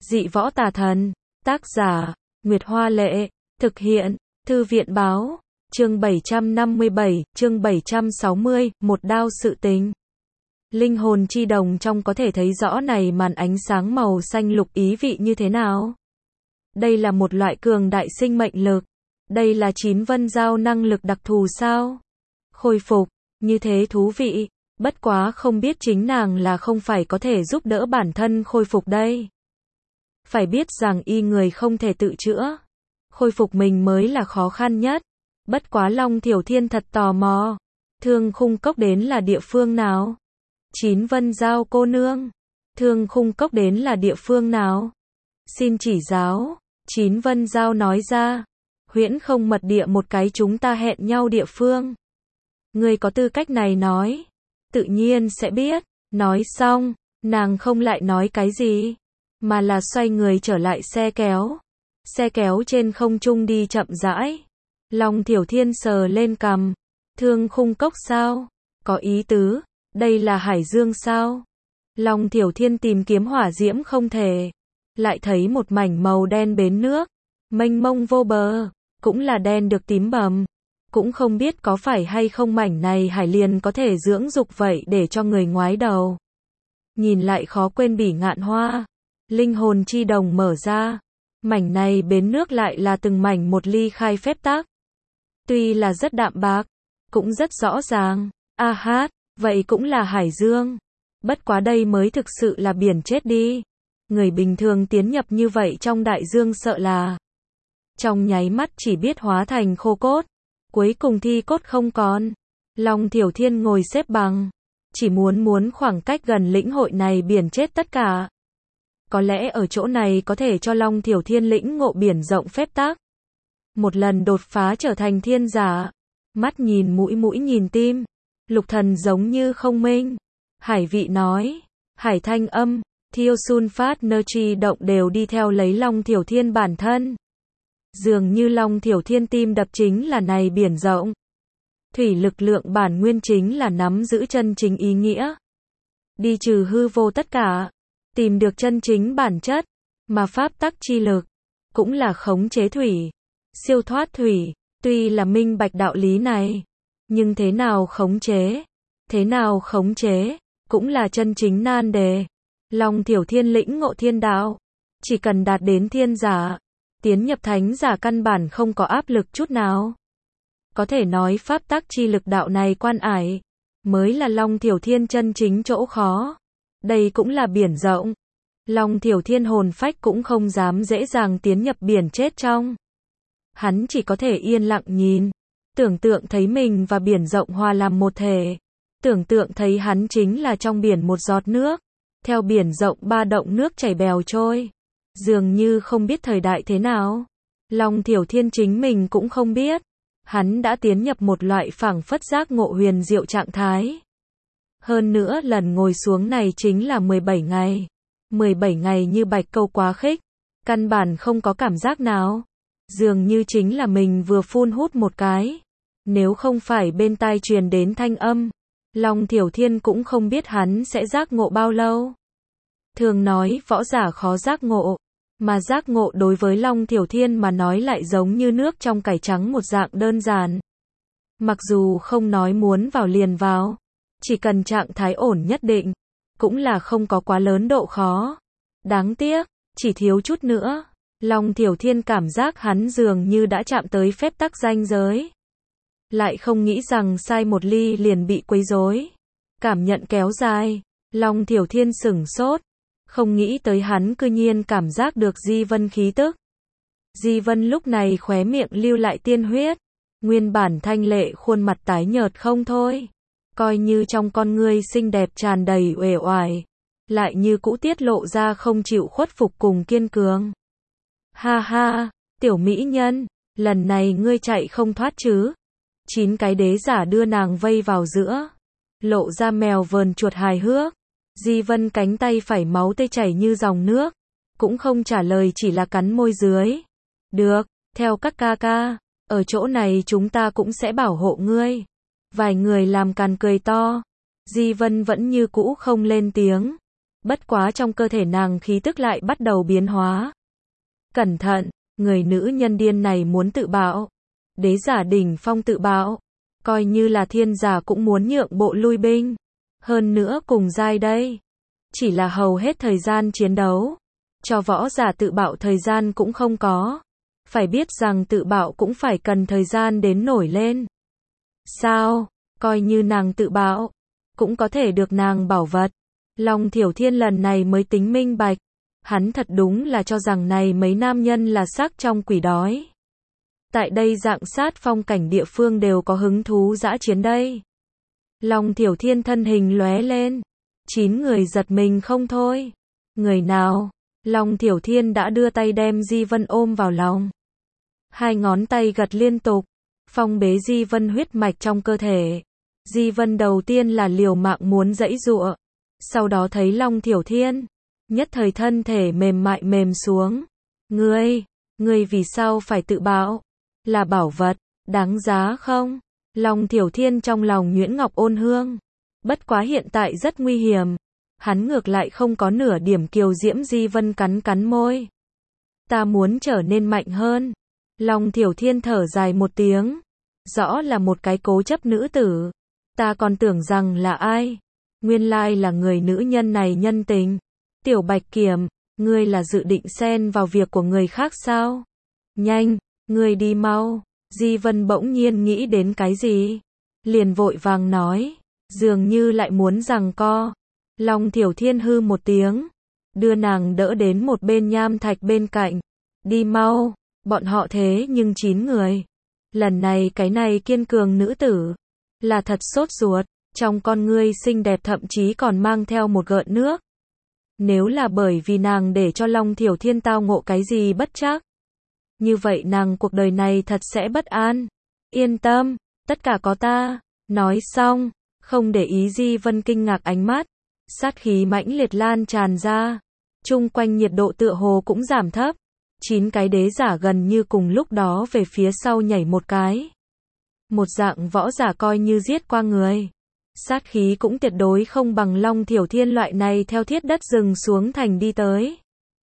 Dị võ tà thần. Tác giả, Nguyệt Hoa Lệ. Thực hiện, Thư viện Báo. Chương 757, chương 760, một đao sự tình. Linh hồn chi đồng trong có thể thấy rõ này màn ánh sáng màu xanh lục ý vị như thế nào. Đây là một loại cường đại sinh mệnh lực. Đây là chín vân dao năng lực đặc thù sao? Khôi phục, như thế thú vị. Bất quá không biết chính nàng là không phải có thể giúp đỡ bản thân khôi phục đây. Phải biết rằng y người không thể tự chữa. Khôi phục mình mới là khó khăn nhất. Bất quá Long Thiểu Thiên thật tò mò. Thương khung cốc đến là địa phương nào? Chín vân giao cô nương. Thương khung cốc đến là địa phương nào? Xin chỉ giáo. Chín vân giao nói ra. Huyễn không mật địa một cái chúng ta hẹn nhau địa phương. Ngươi có tư cách này nói. Tự nhiên sẽ biết. Nói xong, nàng không lại nói cái gì. Mà là xoay người trở lại xe kéo. Xe kéo trên không trung đi chậm rãi. Long Thiểu Thiên sờ lên cằm. Thương khung cốc sao? Có ý tứ. Đây là Hải Dương sao? Long Thiểu Thiên tìm kiếm hỏa diễm không thể. Lại thấy một mảnh màu đen bến nước. Mênh mông vô bờ. Cũng là đen được tím bầm. Cũng không biết có phải hay không mảnh này hải liền có thể dưỡng dục vậy để cho người ngoái đầu. Nhìn lại khó quên bỉ ngạn hoa. Linh hồn chi đồng mở ra. Mảnh này bến nước lại là từng mảnh một ly khai phép tắc. Tuy là rất đạm bạc, cũng rất rõ ràng. A hát, vậy cũng là Hải Dương. Bất quá đây mới thực sự là biển chết đi. Người bình thường tiến nhập như vậy trong đại dương sợ là trong nháy mắt chỉ biết hóa thành khô cốt. Cuối cùng thi cốt không còn. Long Thiểu Thiên ngồi xếp bằng. Chỉ muốn khoảng cách gần lĩnh hội này biển chết tất cả. Có lẽ ở chỗ này có thể cho Long Thiểu Thiên lĩnh ngộ biển rộng phép tắc. Một lần đột phá trở thành thiên giả. Mắt nhìn mũi nhìn tim. Lục thần giống như không minh. Hải vị nói. Hải thanh âm. Thiêu sun phát nơ chi động đều đi theo lấy Long Thiểu Thiên bản thân. Dường như Long Thiểu Thiên tim đập chính là này biển rộng. Thủy lực lượng bản nguyên chính là nắm giữ chân chính ý nghĩa. Đi trừ hư vô tất cả. Tìm được chân chính bản chất. Mà pháp tắc chi lực. Cũng là khống chế thủy. Siêu thoát thủy. Tuy là minh bạch đạo lý này. Nhưng thế nào khống chế? Thế nào khống chế? Cũng là chân chính nan đề. Long Thiểu Thiên lĩnh ngộ thiên đạo. Chỉ cần đạt đến thiên giả. Tiến nhập thánh giả căn bản không có áp lực chút nào. Có thể nói pháp tắc chi lực đạo này quan ải. Mới là Long Thiểu Thiên chân chính chỗ khó. Đây cũng là biển rộng. Long Thiểu Thiên hồn phách cũng không dám dễ dàng tiến nhập biển chết trong. Hắn chỉ có thể yên lặng nhìn. Tưởng tượng thấy mình và biển rộng hòa làm một thể. Tưởng tượng thấy hắn chính là trong biển một giọt nước. Theo biển rộng ba động nước chảy bèo trôi. Dường như không biết thời đại thế nào. Long Thiểu Thiên chính mình cũng không biết. Hắn đã tiến nhập một loại phảng phất giác ngộ huyền diệu trạng thái. Hơn nữa lần ngồi xuống này chính là 17 ngày. 17 ngày như bạch câu quá khích. Căn bản không có cảm giác nào. Dường như chính là mình vừa phun hút một cái. Nếu không phải bên tai truyền đến thanh âm. Long Thiểu Thiên cũng không biết hắn sẽ giác ngộ bao lâu. Thường nói võ giả khó giác ngộ. Mà giác ngộ đối với Long Thiểu Thiên mà nói lại giống như nước trong cải trắng một dạng đơn giản. Mặc dù không nói muốn vào liền vào. Chỉ cần trạng thái ổn nhất định. Cũng là không có quá lớn độ khó. Đáng tiếc, chỉ thiếu chút nữa. Long Thiểu Thiên cảm giác hắn dường như đã chạm tới phép tắc ranh giới. Lại không nghĩ rằng sai một ly liền bị quấy rối. Cảm nhận kéo dài. Long Thiểu Thiên sửng sốt. Không nghĩ tới hắn cư nhiên cảm giác được Di Vân khí tức. Di Vân lúc này khóe miệng lưu lại tiên huyết. Nguyên bản thanh lệ khuôn mặt tái nhợt không thôi. Coi như trong con ngươi xinh đẹp tràn đầy uể oải. Lại như cũ tiết lộ ra không chịu khuất phục cùng kiên cường. Ha ha, tiểu mỹ nhân, lần này ngươi chạy không thoát chứ. 9 cái đế giả đưa nàng vây vào giữa. Lộ ra mèo vờn chuột hài hước. Di Vân cánh tay phải máu tươi chảy như dòng nước. Cũng không trả lời chỉ là cắn môi dưới. Được, theo các ca ca. Ở chỗ này chúng ta cũng sẽ bảo hộ ngươi. Vài người làm càn cười to. Di Vân vẫn như cũ không lên tiếng. Bất quá trong cơ thể nàng khí tức lại bắt đầu biến hóa. Cẩn thận, người nữ nhân điên này muốn tự bạo. Đế giả đỉnh phong tự bạo. Coi như là thiên giả cũng muốn nhượng bộ lui binh. Hơn nữa cùng giai đây. Chỉ là hầu hết thời gian chiến đấu. Cho võ giả tự bạo thời gian cũng không có. Phải biết rằng tự bạo cũng phải cần thời gian đến nổi lên. Sao? Coi như nàng tự bạo. Cũng có thể được nàng bảo vật. Long Thiểu Thiên lần này mới tính minh bạch. Hắn thật đúng là cho rằng này mấy nam nhân là xác trong quỷ đói. Tại đây dạng sát phong cảnh địa phương đều có hứng thú dã chiến đây. Long Thiểu Thiên thân hình lóe lên. 9 người giật mình không thôi. Người nào? Long Thiểu Thiên đã đưa tay đem Di Vân ôm vào lòng. 2 ngón tay gật liên tục. Phong bế Di Vân huyết mạch trong cơ thể. Di Vân đầu tiên là liều mạng muốn giãy giụa. Sau đó thấy Long Thiểu Thiên. Nhất thời thân thể mềm mại mềm xuống. Ngươi vì sao phải tự bạo? Là bảo vật, đáng giá không? Long Thiểu Thiên trong lòng nhuyễn ngọc ôn hương. Bất quá hiện tại rất nguy hiểm. Hắn ngược lại không có nửa điểm kiều diễm. Di Vân cắn cắn môi. Ta muốn trở nên mạnh hơn. Long Thiểu Thiên thở dài một tiếng. Rõ là một cái cố chấp nữ tử. Ta còn tưởng rằng là ai? Nguyên lai là người nữ nhân này nhân tình. Tiểu Bạch Kiểm, ngươi là dự định xen vào việc của người khác sao? Nhanh, ngươi đi mau. Di Vân bỗng nhiên nghĩ đến cái gì? Liền vội vàng nói. Dường như lại muốn giằng co. Long Thiểu Thiên hư một tiếng. Đưa nàng đỡ đến một bên nham thạch bên cạnh. Đi mau, bọn họ thế nhưng 9 người. Lần này cái này kiên cường nữ tử. Là thật sốt ruột. Trong con ngươi xinh đẹp thậm chí còn mang theo một gợn nước. Nếu là bởi vì nàng để cho Long Thiểu Thiên tao ngộ cái gì bất trắc. Như vậy nàng cuộc đời này thật sẽ bất an. Yên tâm, tất cả có ta. Nói xong, không để ý Di Vân kinh ngạc ánh mắt. Sát khí mãnh liệt lan tràn ra. Chung quanh nhiệt độ tựa hồ cũng giảm thấp. 9 cái đế giả gần như cùng lúc đó về phía sau nhảy một cái. Một dạng võ giả coi như giết qua người. Sát khí cũng tuyệt đối không bằng Long Thiểu Thiên loại này theo thiết đất rừng xuống thành đi tới.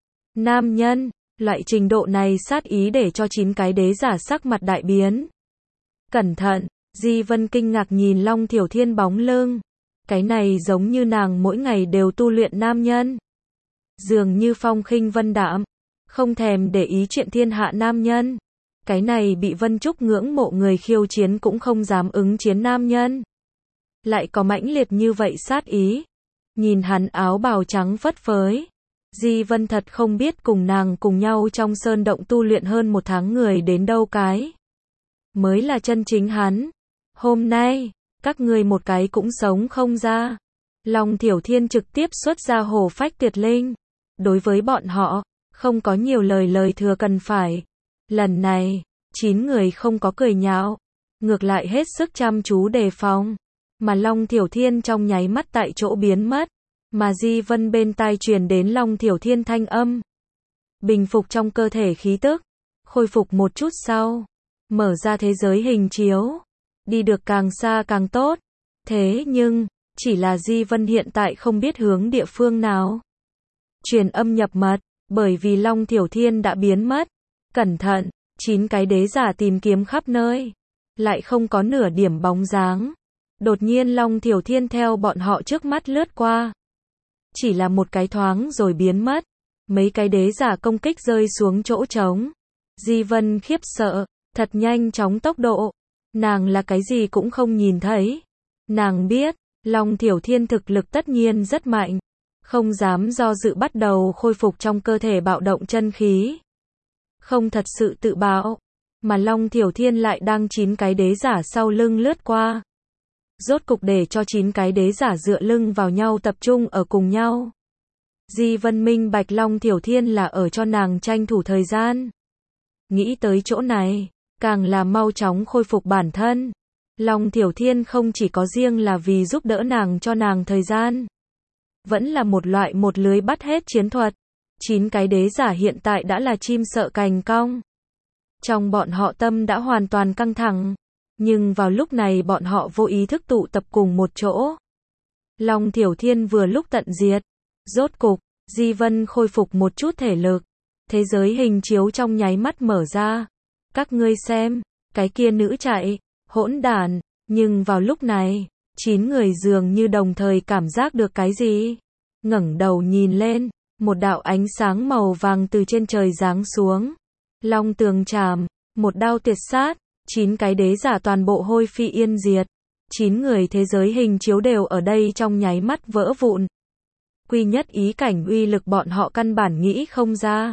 Nam nhân, loại trình độ này sát ý để cho 9 cái đế giả sắc mặt đại biến. Cẩn thận, Di Vân kinh ngạc nhìn Long Thiểu Thiên bóng lưng. Cái này giống như nàng mỗi ngày đều tu luyện nam nhân. Dường như phong khinh vân đạm, không thèm để ý chuyện thiên hạ nam nhân. Cái này bị Vân Trúc ngưỡng mộ người khiêu chiến cũng không dám ứng chiến nam nhân. Lại có mãnh liệt như vậy sát ý. Nhìn hắn áo bào trắng phất phới. Di Vân thật không biết cùng nàng cùng nhau trong sơn động tu luyện hơn 1 tháng người đến đâu cái. Mới là chân chính hắn. Hôm nay, các ngươi một cái cũng sống không ra. Long Thiểu Thiên trực tiếp xuất ra hổ phách tuyệt linh. Đối với bọn họ, không có nhiều lời thừa cần phải. Lần này, 9 người không có cười nhạo. Ngược lại hết sức chăm chú đề phòng. Mà Long Thiểu Thiên trong nháy mắt tại chỗ biến mất. Mà Di Vân bên tai truyền đến Long Thiểu Thiên thanh âm. Bình phục trong cơ thể khí tức. Khôi phục một chút sau. Mở ra thế giới hình chiếu. Đi được càng xa càng tốt. Thế nhưng, chỉ là Di Vân hiện tại không biết hướng địa phương nào. Truyền âm nhập mật, bởi vì Long Thiểu Thiên đã biến mất. Cẩn thận, 9 cái đế giả tìm kiếm khắp nơi. Lại không có nửa điểm bóng dáng. Đột nhiên Long Thiểu Thiên theo bọn họ trước mắt lướt qua. Chỉ là một cái thoáng rồi biến mất. Mấy cái đế giả công kích rơi xuống chỗ trống. Di Vân khiếp sợ, thật nhanh chóng tốc độ. Nàng là cái gì cũng không nhìn thấy. Nàng biết, Long Thiểu Thiên thực lực tất nhiên rất mạnh. Không dám do dự bắt đầu khôi phục trong cơ thể bạo động chân khí. Không thật sự tự bạo. Mà Long Thiểu Thiên lại đang 9 cái đế giả sau lưng lướt qua. Rốt cục để cho 9 cái đế giả dựa lưng vào nhau tập trung ở cùng nhau. Di Vân minh bạch Long Thiểu Thiên là ở cho nàng tranh thủ thời gian. Nghĩ tới chỗ này, càng là mau chóng khôi phục bản thân. Long Thiểu Thiên không chỉ có riêng là vì giúp đỡ nàng cho nàng thời gian. Vẫn là một loại một lưới bắt hết chiến thuật. 9 cái đế giả hiện tại đã là chim sợ cành cong. Trong bọn họ tâm đã hoàn toàn căng thẳng. Nhưng vào lúc này bọn họ vô ý thức tụ tập cùng một chỗ. Long Thiểu Thiên vừa lúc tận diệt. Rốt cục, Di Vân khôi phục một chút thể lực. Thế giới hình chiếu trong nháy mắt mở ra. Các ngươi xem, cái kia nữ chạy, hỗn đản, nhưng vào lúc này, 9 người dường như đồng thời cảm giác được cái gì. Ngẩng đầu nhìn lên, một đạo ánh sáng màu vàng từ trên trời giáng xuống. Long tường trảm, một đao tuyệt sát, 9 cái đế giả toàn bộ hôi phi yên diệt. 9 người thế giới hình chiếu đều ở đây trong nháy mắt vỡ vụn. Quy nhất ý cảnh uy lực bọn họ căn bản nghĩ không ra.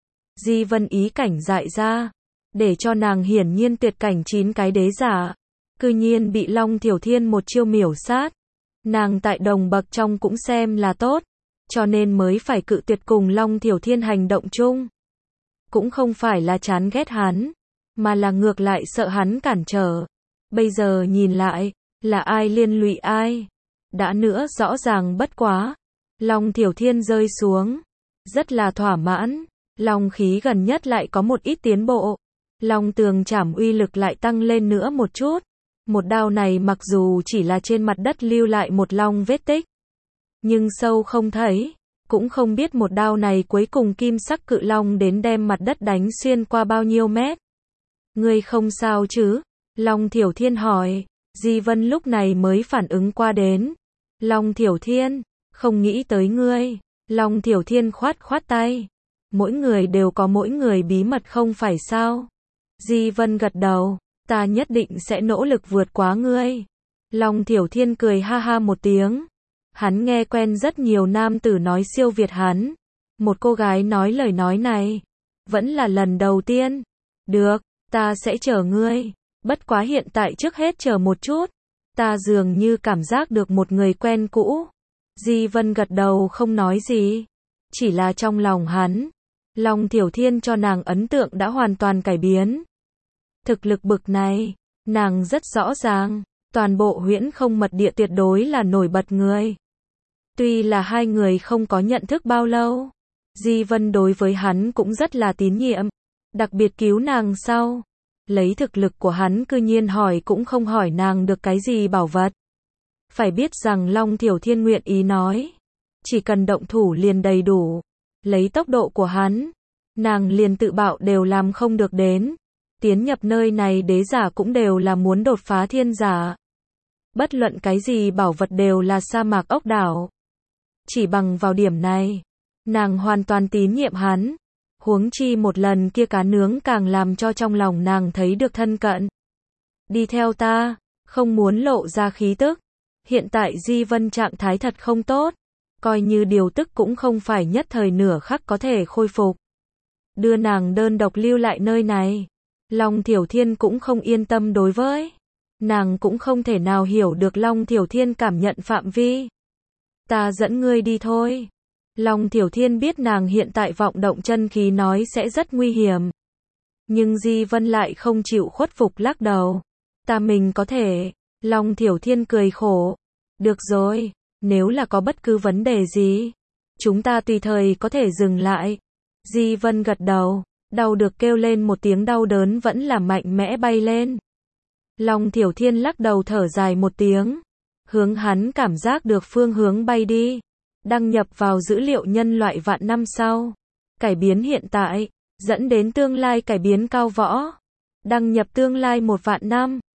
Di Vân ý cảnh dại ra, để cho nàng hiển nhiên tuyệt cảnh 9 cái đế giả, cư nhiên bị Long Thiểu Thiên một chiêu miểu sát. Nàng tại đồng bậc trong cũng xem là tốt, cho nên mới phải cự tuyệt cùng Long Thiểu Thiên hành động chung. Cũng không phải là chán ghét hắn, mà là ngược lại sợ hắn cản trở. Bây giờ nhìn lại, là ai liên lụy ai? Đã nữa rõ ràng bất quá. Long Thiểu Thiên rơi xuống, rất là thỏa mãn. Long khí gần nhất lại có một ít tiến bộ. Long tường trảm uy lực lại tăng lên nữa một chút. Một đao này mặc dù chỉ là trên mặt đất lưu lại một long vết tích, nhưng sâu không thấy, cũng không biết một đao này cuối cùng kim sắc cự long đến đem mặt đất đánh xuyên qua bao nhiêu mét. Ngươi không sao chứ? Long Thiểu Thiên hỏi. Di Vân lúc này mới phản ứng qua đến. Long Thiểu Thiên, không nghĩ tới ngươi. Long Thiểu Thiên khoát khoát tay. Mỗi người đều có mỗi người bí mật không phải sao? Di Vân gật đầu. Ta nhất định sẽ nỗ lực vượt quá ngươi. Long Thiểu Thiên cười ha ha một tiếng. Hắn nghe quen rất nhiều nam tử nói siêu việt hắn. Một cô gái nói lời nói này, vẫn là lần đầu tiên. Được, ta sẽ chờ ngươi. Bất quá hiện tại trước hết chờ một chút. Ta dường như cảm giác được một người quen cũ. Di Vân gật đầu không nói gì. Chỉ là trong lòng hắn, Long Thiểu Thiên cho nàng ấn tượng đã hoàn toàn cải biến. Thực lực bực này, nàng rất rõ ràng, toàn bộ Huyễn Không Mật Địa tuyệt đối là nổi bật người. Tuy là hai người không có nhận thức bao lâu, Di Vân đối với hắn cũng rất là tín nhiệm, đặc biệt cứu nàng sau. Lấy thực lực của hắn cư nhiên hỏi cũng không hỏi nàng được cái gì bảo vật. Phải biết rằng Long Thiểu Thiên nguyện ý nói, chỉ cần động thủ liền đầy đủ. Lấy tốc độ của hắn, nàng liền tự bạo đều làm không được đến. Tiến nhập nơi này đế giả cũng đều là muốn đột phá thiên giả. Bất luận cái gì bảo vật đều là sa mạc ốc đảo. Chỉ bằng vào điểm này, nàng hoàn toàn tín nhiệm hắn. Huống chi một lần kia cá nướng càng làm cho trong lòng nàng thấy được thân cận. Đi theo ta, không muốn lộ ra khí tức. Hiện tại Di Vân trạng thái thật không tốt. Coi như điều tức cũng không phải nhất thời nửa khắc có thể khôi phục. Đưa nàng đơn độc lưu lại nơi này. Long Thiểu Thiên cũng không yên tâm đối với. Nàng cũng không thể nào hiểu được Long Thiểu Thiên cảm nhận phạm vi. Ta dẫn ngươi đi thôi. Long Thiểu Thiên biết nàng hiện tại vọng động chân khí nói sẽ rất nguy hiểm. Nhưng Di Vân lại không chịu khuất phục lắc đầu. Ta mình có thể. Long Thiểu Thiên cười khổ. Được rồi, nếu là có bất cứ vấn đề gì, chúng ta tùy thời có thể dừng lại. Di Vân gật đầu. Đau được kêu lên một tiếng đau đớn vẫn là mạnh mẽ bay lên. Long Thiểu Thiên lắc đầu thở dài một tiếng. Hướng hắn cảm giác được phương hướng bay đi. Đăng nhập vào dữ liệu nhân loại vạn năm sau. Cải biến hiện tại, dẫn đến tương lai cải biến cao võ. Đăng nhập tương lai 1 vạn năm.